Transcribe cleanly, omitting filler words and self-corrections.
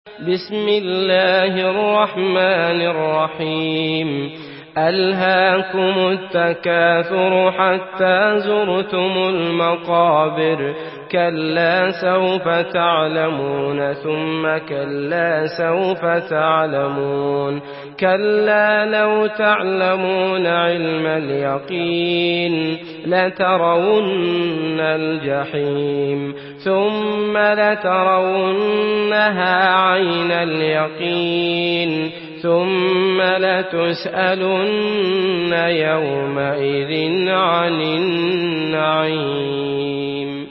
بسم الله الرحمن الرحيم. ألهاكم التكاثر حتى زرتم المقابر، كلا سوف تعلمون ثم كلا سوف تعلمون، كلا لو تعلمون علم اليقين لترون الجحيم ثم لترونها عين اليقين ثم لتسألن يومئذ عن النعيم.